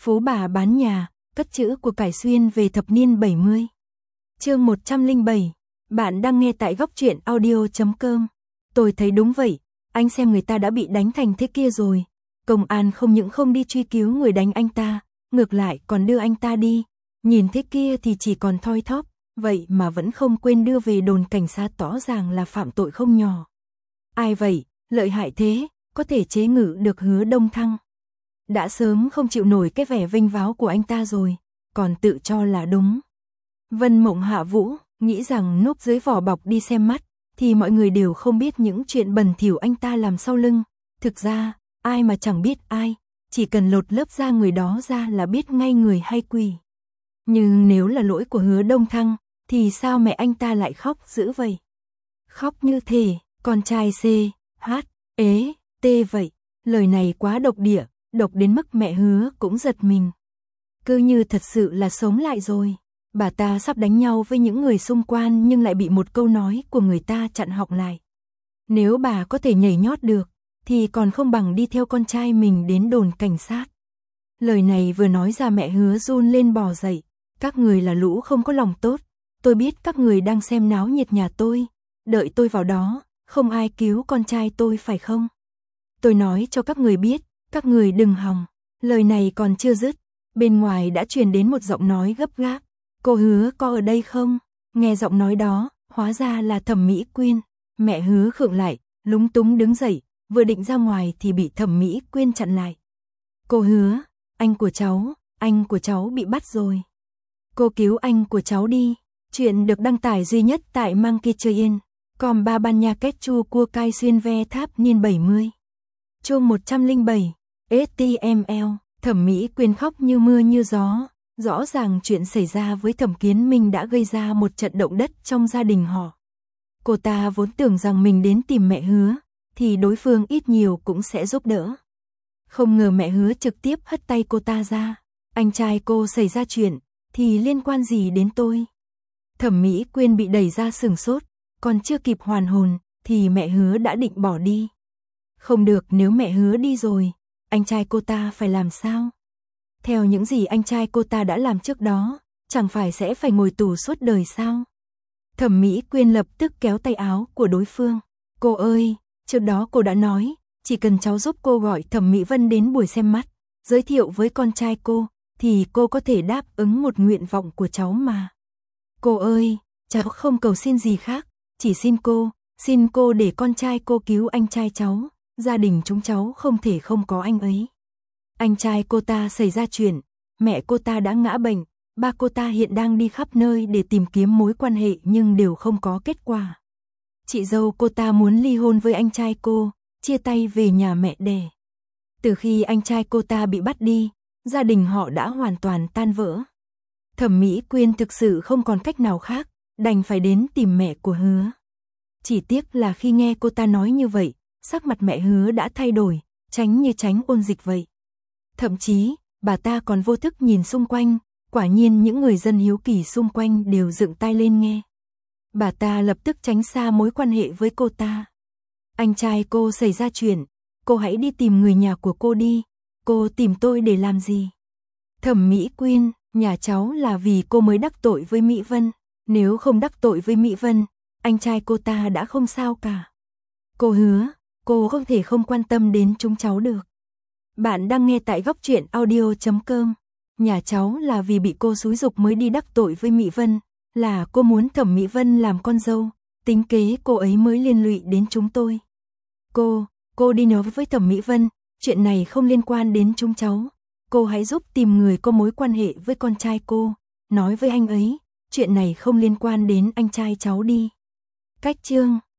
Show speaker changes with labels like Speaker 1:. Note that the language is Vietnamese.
Speaker 1: Phú bà bán nhà, cất chữ của cải xuyên về thập niên 70. Chương 107. Bạn đang nghe tại góc truyện audio.com. Tôi thấy đúng vậy, anh xem người ta đã bị đánh thành thế kia rồi. Công an không những không đi truy cứu người đánh anh ta, ngược lại còn đưa anh ta đi. Nhìn thế kia thì chỉ còn thoi thóp, vậy mà vẫn không quên đưa về đồn cảnh sát, tỏ ràng là phạm tội không nhỏ. Ai vậy, lợi hại thế, có thể chế ngự được Hứa Đông Thăng. Đã sớm không chịu nổi cái vẻ vênh váo của anh ta rồi, còn tự cho là đúng. Vân Mộng Hạ Vũ nghĩ rằng núp dưới vỏ bọc đi xem mắt, thì mọi người đều không biết những chuyện bẩn thỉu anh ta làm sau lưng. Thực ra, ai mà chẳng biết ai, chỉ cần lột lớp da người đó ra là biết ngay người hay quỷ. Nhưng nếu là lỗi của Hứa Đông Thăng, thì sao mẹ anh ta lại khóc dữ vậy? Khóc như thể con trai C, H, ế, T vậy. Lời này quá độc địa, độc đến mức mẹ Hứa cũng giật mình. Cứ như thật sự là sống lại rồi. Bà ta sắp đánh nhau với những người xung quanh nhưng lại bị một câu nói của người ta chặn họng lại. Nếu bà có thể nhảy nhót được, thì còn không bằng đi theo con trai mình đến đồn cảnh sát. Lời này vừa nói ra mẹ Hứa run lên bò dậy. Các người là lũ không có lòng tốt. Tôi biết các người đang xem náo nhiệt nhà tôi. Đợi tôi vào đó, không ai cứu con trai tôi phải không? Tôi nói cho các người biết, các người đừng hòng. Lời này còn chưa dứt, bên ngoài đã truyền đến một giọng nói gấp gáp. Cô Hứa có ở đây không? Nghe giọng nói đó, hóa ra là Thẩm Mỹ Quyên. Mẹ Hứa khựng lại, lúng túng đứng dậy, vừa định ra ngoài thì bị Thẩm Mỹ Quyên chặn lại. Cô Hứa, anh của cháu bị bắt rồi. Cô cứu anh của cháu đi. Chuyện được đăng tải duy nhất tại Monkeychain.com. Ba ban nha kết chu cua cai xuyên ve tháp niên 70. Chương 107. HTML. Thẩm Mỹ Quyên khóc như mưa như gió. Rõ ràng chuyện xảy ra với Thẩm Kiến Minh đã gây ra một trận động đất trong gia đình họ. Cô ta vốn tưởng rằng mình đến tìm mẹ Hứa, thì đối phương ít nhiều cũng sẽ giúp đỡ. Không ngờ mẹ Hứa trực tiếp hất tay cô ta ra. Anh trai cô xảy ra chuyện, thì liên quan gì đến tôi? Thẩm Mỹ Quyên bị đẩy ra sửng sốt, còn chưa kịp hoàn hồn, thì mẹ Hứa đã định bỏ đi. Không được, nếu mẹ Hứa đi rồi, anh trai cô ta phải làm sao? Theo những gì anh trai cô ta đã làm trước đó, chẳng phải sẽ phải ngồi tù suốt đời sao? Thẩm Mỹ Quyên lập tức kéo tay áo của đối phương. Cô ơi, trước đó cô đã nói, chỉ cần cháu giúp cô gọi Thẩm Mỹ Vân đến buổi xem mắt, giới thiệu với con trai cô, thì cô có thể đáp ứng một nguyện vọng của cháu mà. Cô ơi, cháu không cầu xin gì khác, chỉ xin cô để con trai cô cứu anh trai cháu, gia đình chúng cháu không thể không có anh ấy. Anh trai cô ta xảy ra chuyện, mẹ cô ta đã ngã bệnh, ba cô ta hiện đang đi khắp nơi để tìm kiếm mối quan hệ nhưng đều không có kết quả. Chị dâu cô ta muốn ly hôn với anh trai cô, chia tay về nhà mẹ đẻ. Từ khi anh trai cô ta bị bắt đi, gia đình họ đã hoàn toàn tan vỡ. Thẩm Mỹ Quyên thực sự không còn cách nào khác, đành phải đến tìm mẹ của Hứa. Chỉ tiếc là khi nghe cô ta nói như vậy, sắc mặt mẹ Hứa đã thay đổi, tránh như tránh ôn dịch vậy. Thậm chí, bà ta còn vô thức nhìn xung quanh, quả nhiên những người dân hiếu kỳ xung quanh đều dựng tai lên nghe. Bà ta lập tức tránh xa mối quan hệ với cô ta. Anh trai cô xảy ra chuyện, cô hãy đi tìm người nhà của cô đi, cô tìm tôi để làm gì? Thẩm Mỹ Quyên, nhà cháu là vì cô mới đắc tội với Mỹ Vân, nếu không đắc tội với Mỹ Vân, anh trai cô ta đã không sao cả. Cô Hứa, cô không thể không quan tâm đến chúng cháu được. Bạn đang nghe tại góc truyện audio.com. Nhà cháu là vì bị cô xúi giục mới đi đắc tội với Mỹ Vân, là cô muốn Thẩm Mỹ Vân làm con dâu, tính kế cô ấy mới liên lụy đến chúng tôi. Cô đi nói với Thẩm Mỹ Vân, chuyện này không liên quan đến chúng cháu. Cô hãy giúp tìm người có mối quan hệ với con trai cô, nói với anh ấy, chuyện này không liên quan đến anh trai cháu đi. Cách chương